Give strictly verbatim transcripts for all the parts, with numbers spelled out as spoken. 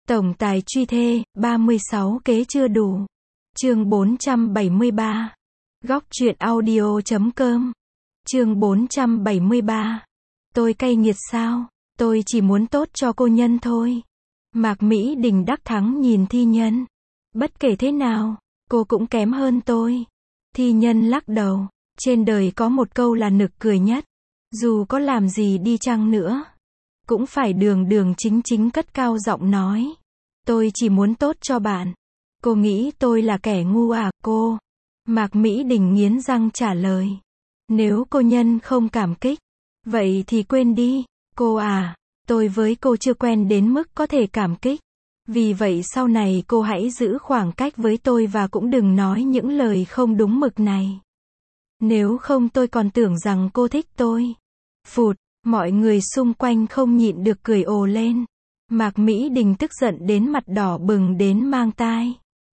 Tổng tài truy thê, ba mươi sáu kế chưa đủ. Chương bốn trăm bảy mươi ba. Góc truyện audio chấm com. Chương bốn trăm bảy mươi ba. Tôi cay nghiệt sao? Tôi chỉ muốn tốt cho cô Nhân thôi. Mạc Mỹ Đình đắc thắng nhìn Thi Nhân. Bất kể thế nào, cô cũng kém hơn tôi. Thi Nhân lắc đầu. Trên đời có một câu là nực cười nhất. Dù có làm gì đi chăng nữa, cũng phải đường đường chính chính cất cao giọng nói. Tôi chỉ muốn tốt cho bạn. Cô nghĩ tôi là kẻ ngu à, cô? Mạc Mỹ Đình nghiến răng trả lời. Nếu cô Nhân không cảm kích, vậy thì quên đi. Cô à, tôi với cô chưa quen đến mức có thể cảm kích. Vì vậy sau này cô hãy giữ khoảng cách với tôi và cũng đừng nói những lời không đúng mực này. Nếu không tôi còn tưởng rằng cô thích tôi. Phụt, mọi người xung quanh không nhịn được cười ồ lên. Mạc Mỹ Đình tức giận đến mặt đỏ bừng đến mang tai.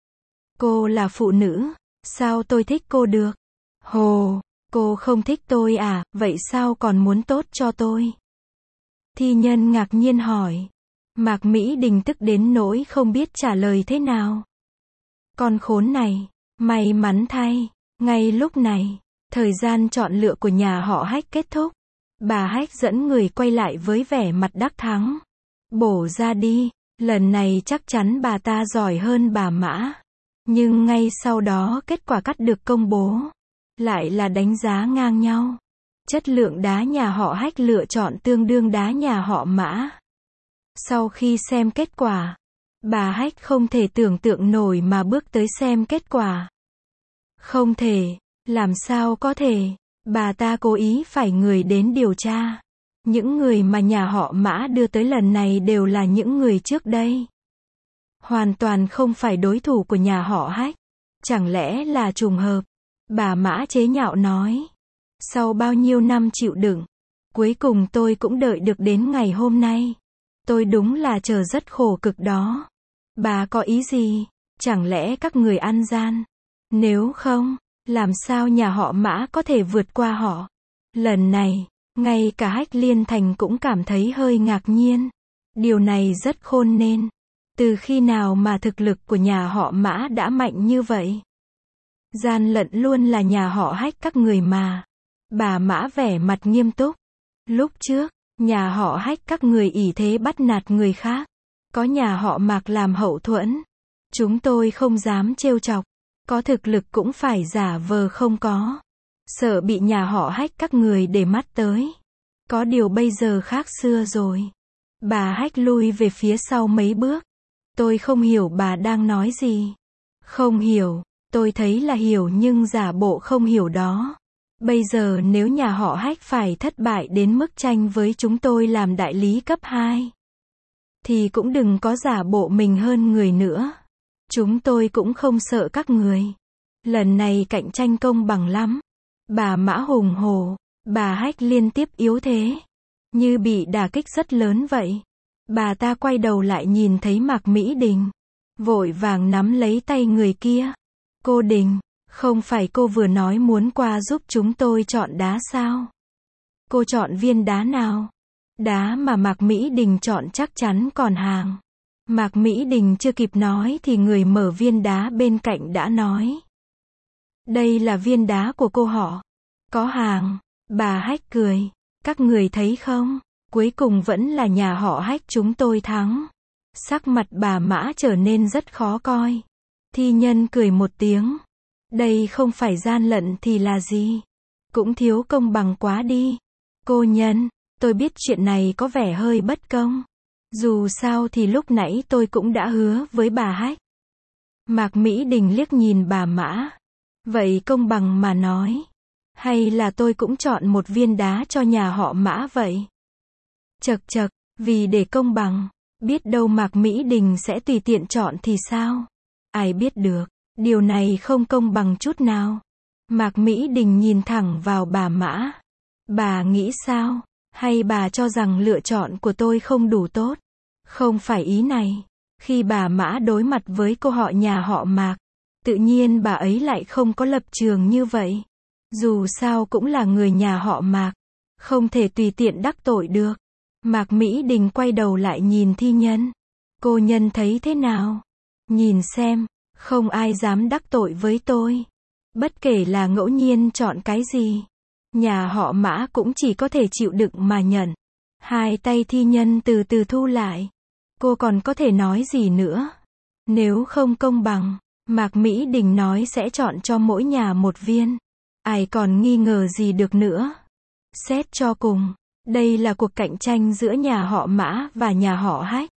Cô là phụ nữ, sao tôi thích cô được? Hồ, cô không thích tôi à, vậy sao còn muốn tốt cho tôi? Thi Nhân ngạc nhiên hỏi. Mạc Mỹ Đình tức đến nỗi không biết trả lời thế nào. Con khốn này, may mắn thay, ngay lúc này, thời gian chọn lựa của nhà họ Hách kết thúc. Bà Hách dẫn người quay lại với vẻ mặt đắc thắng. Bổ ra đi, lần này chắc chắn bà ta giỏi hơn bà Mã. Nhưng ngay sau đó kết quả cắt được công bố. Lại là đánh giá ngang nhau. Chất lượng đá nhà họ Hách lựa chọn tương đương đá nhà họ Mã. Sau khi xem kết quả, bà Hách không thể tưởng tượng nổi mà bước tới xem kết quả. Không thể, làm sao có thể, bà ta cố ý phải người đến điều tra. Những người mà nhà họ Mã đưa tới lần này đều là những người trước đây. Hoàn toàn không phải đối thủ của nhà họ Hách. Chẳng lẽ là trùng hợp? Bà Mã chế nhạo nói. Sau bao nhiêu năm chịu đựng, cuối cùng tôi cũng đợi được đến ngày hôm nay. Tôi đúng là chờ rất khổ cực đó. Bà có ý gì? Chẳng lẽ các người ăn gian? Nếu không, làm sao nhà họ Mã có thể vượt qua họ? Lần này, ngay cả Hách Liên Thành cũng cảm thấy hơi ngạc nhiên. Điều này rất khôn nên. Từ khi nào mà thực lực của nhà họ Mã đã mạnh như vậy? Gian lận luôn là nhà họ Hách các người mà. Bà Mã vẻ mặt nghiêm túc. Lúc trước, nhà họ Hách các người ỷ thế bắt nạt người khác. Có nhà họ Mạc làm hậu thuẫn. Chúng tôi không dám trêu chọc. Có thực lực cũng phải giả vờ không có. Sợ bị nhà họ Hách các người để mắt tới. Có điều bây giờ khác xưa rồi. Bà Hách lui về phía sau mấy bước. Tôi không hiểu bà đang nói gì. Không hiểu, tôi thấy là hiểu nhưng giả bộ không hiểu đó. Bây giờ nếu nhà họ Hách phải thất bại đến mức tranh với chúng tôi làm đại lý cấp hai, thì cũng đừng có giả bộ mình hơn người nữa. Chúng tôi cũng không sợ các người. Lần này cạnh tranh công bằng lắm. Bà Mã hùng hổ, bà Hách liên tiếp yếu thế. Như bị đả kích rất lớn vậy. Bà ta quay đầu lại nhìn thấy Mạc Mỹ Đình. Vội vàng nắm lấy tay người kia. Cô Đình, không phải cô vừa nói muốn qua giúp chúng tôi chọn đá sao? Cô chọn viên đá nào? Đá mà Mạc Mỹ Đình chọn chắc chắn còn hàng. Mạc Mỹ Đình chưa kịp nói thì người mở viên đá bên cạnh đã nói. Đây là viên đá của cô họ. Có hàng. Bà Hách cười. Các người thấy không? Cuối cùng vẫn là nhà họ Hách chúng tôi thắng. Sắc mặt bà Mã trở nên rất khó coi. Thi Nhân cười một tiếng. Đây không phải gian lận thì là gì? Cũng thiếu công bằng quá đi. Cô Nhân, tôi biết chuyện này có vẻ hơi bất công. Dù sao thì lúc nãy tôi cũng đã hứa với bà Hách. Mạc Mỹ Đình liếc nhìn bà Mã. Vậy công bằng mà nói. Hay là tôi cũng chọn một viên đá cho nhà họ Mã vậy? Chật chật, vì để công bằng, biết đâu Mạc Mỹ Đình sẽ tùy tiện chọn thì sao? Ai biết được, điều này không công bằng chút nào. Mạc Mỹ Đình nhìn thẳng vào bà Mã. Bà nghĩ sao? Hay bà cho rằng lựa chọn của tôi không đủ tốt? Không phải ý này. Khi bà Mã đối mặt với cô họ nhà họ Mạc, tự nhiên bà ấy lại không có lập trường như vậy. Dù sao cũng là người nhà họ Mạc, không thể tùy tiện đắc tội được. Mạc Mỹ Đình quay đầu lại nhìn Thi Nhân. Cô Nhân thấy thế nào? Nhìn xem, không ai dám đắc tội với tôi. Bất kể là ngẫu nhiên chọn cái gì, nhà họ Mã cũng chỉ có thể chịu đựng mà nhận. Hai tay Thi Nhân từ từ thu lại. Cô còn có thể nói gì nữa? Nếu không công bằng, Mạc Mỹ Đình nói sẽ chọn cho mỗi nhà một viên. Ai còn nghi ngờ gì được nữa? Xét cho cùng, đây là cuộc cạnh tranh giữa nhà họ Mã và nhà họ Hách.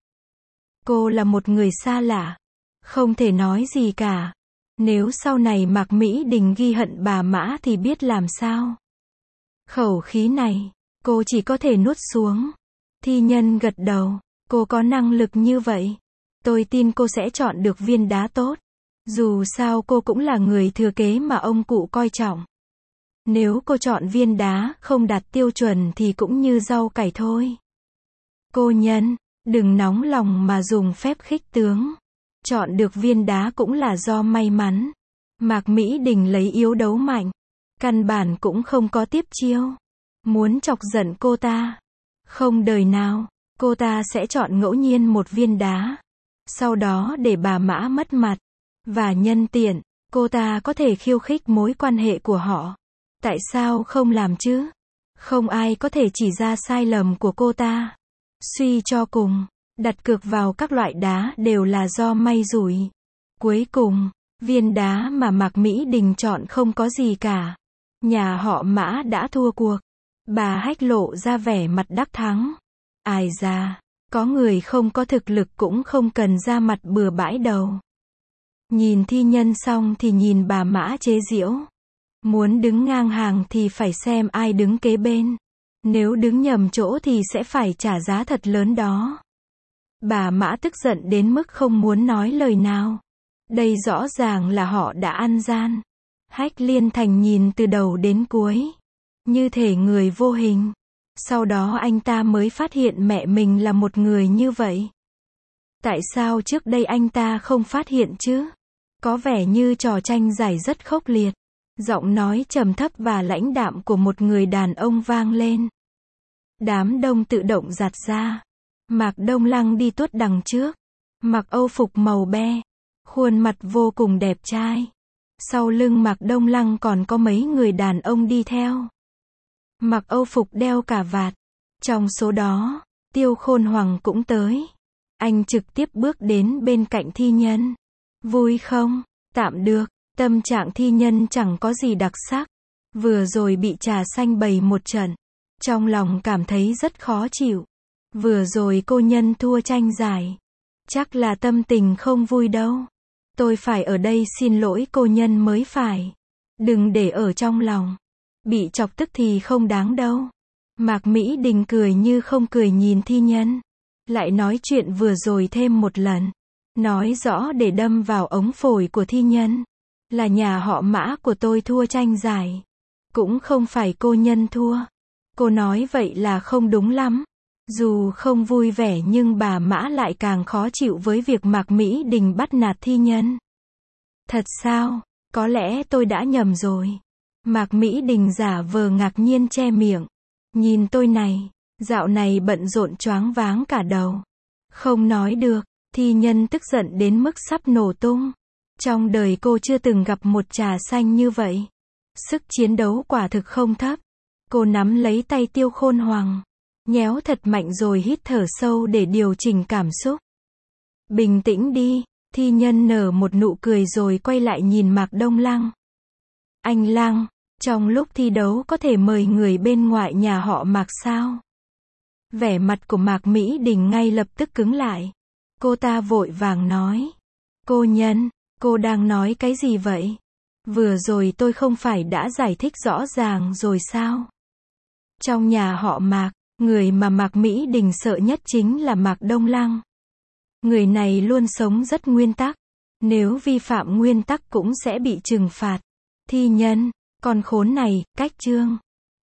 Cô là một người xa lạ, không thể nói gì cả. Nếu sau này Mạc Mỹ Đình ghi hận bà Mã thì biết làm sao? Khẩu khí này, cô chỉ có thể nuốt xuống. Thi Nhân gật đầu, cô có năng lực như vậy. Tôi tin cô sẽ chọn được viên đá tốt. Dù sao cô cũng là người thừa kế mà ông cụ coi trọng. Nếu cô chọn viên đá không đạt tiêu chuẩn thì cũng như rau cải thôi. Cô Nhân, đừng nóng lòng mà dùng phép khích tướng. Chọn được viên đá cũng là do may mắn. Mạc Mỹ Đình lấy yếu đấu mạnh. Căn bản cũng không có tiếp chiêu. Muốn chọc giận cô ta. Không đời nào, cô ta sẽ chọn ngẫu nhiên một viên đá. Sau đó để bà Mã mất mặt. Và nhân tiện, cô ta có thể khiêu khích mối quan hệ của họ. Tại sao không làm chứ? Không ai có thể chỉ ra sai lầm của cô ta. Suy cho cùng, đặt cược vào các loại đá đều là do may rủi. Cuối cùng, viên đá mà Mạc Mỹ Đình chọn không có gì cả. Nhà họ Mã đã thua cuộc. Bà Hách lộ ra vẻ mặt đắc thắng. Ai da, có người không có thực lực cũng không cần ra mặt bừa bãi đầu. Nhìn Thi Nhân xong thì nhìn bà Mã chế giễu. Muốn đứng ngang hàng thì phải xem ai đứng kế bên. Nếu đứng nhầm chỗ thì sẽ phải trả giá thật lớn đó. Bà Mã tức giận đến mức không muốn nói lời nào. Đây rõ ràng là họ đã ăn gian. Hách Liên Thành nhìn từ đầu đến cuối. Như thể người vô hình. Sau đó anh ta mới phát hiện mẹ mình là một người như vậy. Tại sao trước đây anh ta không phát hiện chứ? Có vẻ như trò tranh giải rất khốc liệt. Giọng nói trầm thấp và lãnh đạm của một người đàn ông vang lên. Đám đông tự động giạt ra. Mạc Đông Lăng đi tuốt đằng trước. Mặc âu phục màu be. Khuôn mặt vô cùng đẹp trai. Sau lưng Mạc Đông Lăng còn có mấy người đàn ông đi theo. Mặc âu phục đeo cà vạt. Trong số đó, Tiêu Khôn Hoàng cũng tới. Anh trực tiếp bước đến bên cạnh Thi Nhân. Vui không? Tạm được. Tâm trạng Thi Nhân chẳng có gì đặc sắc. Vừa rồi bị trà xanh bày một trận. Trong lòng cảm thấy rất khó chịu. Vừa rồi cô Nhân thua tranh giải. Chắc là tâm tình không vui đâu. Tôi phải ở đây xin lỗi cô Nhân mới phải. Đừng để ở trong lòng. Bị chọc tức thì không đáng đâu. Mạc Mỹ Đình cười như không cười nhìn Thi Nhân. Lại nói chuyện vừa rồi thêm một lần. Nói rõ để đâm vào ống phổi của Thi Nhân. Là nhà họ Mã của tôi thua tranh giải. Cũng không phải cô Nhân thua. Cô nói vậy là không đúng lắm. Dù không vui vẻ nhưng bà Mã lại càng khó chịu với việc Mạc Mỹ Đình bắt nạt Thi Nhân. Thật sao? Có lẽ tôi đã nhầm rồi. Mạc Mỹ Đình giả vờ ngạc nhiên che miệng. Nhìn tôi này, dạo này bận rộn choáng váng cả đầu. Không nói được, Thi Nhân tức giận đến mức sắp nổ tung. Trong đời cô chưa từng gặp một trà xanh như vậy. Sức chiến đấu quả thực không thấp. Cô nắm lấy tay Tiêu Khôn Hoàng. Nhéo thật mạnh rồi hít thở sâu để điều chỉnh cảm xúc. Bình tĩnh đi, Thi Nhân nở một nụ cười rồi quay lại nhìn Mạc Đông Lăng. Anh Lăng, trong lúc thi đấu có thể mời người bên ngoại nhà họ Mạc sao? Vẻ mặt của Mạc Mỹ Đình ngay lập tức cứng lại. Cô ta vội vàng nói. Cô Nhân, cô đang nói cái gì vậy? Vừa rồi tôi không phải đã giải thích rõ ràng rồi sao? Trong nhà họ Mạc, người mà Mạc Mỹ Đình sợ nhất chính là Mạc Đông Lăng. Người này luôn sống rất nguyên tắc. Nếu vi phạm nguyên tắc cũng sẽ bị trừng phạt. Thi Nhân, con khốn này, cách chương.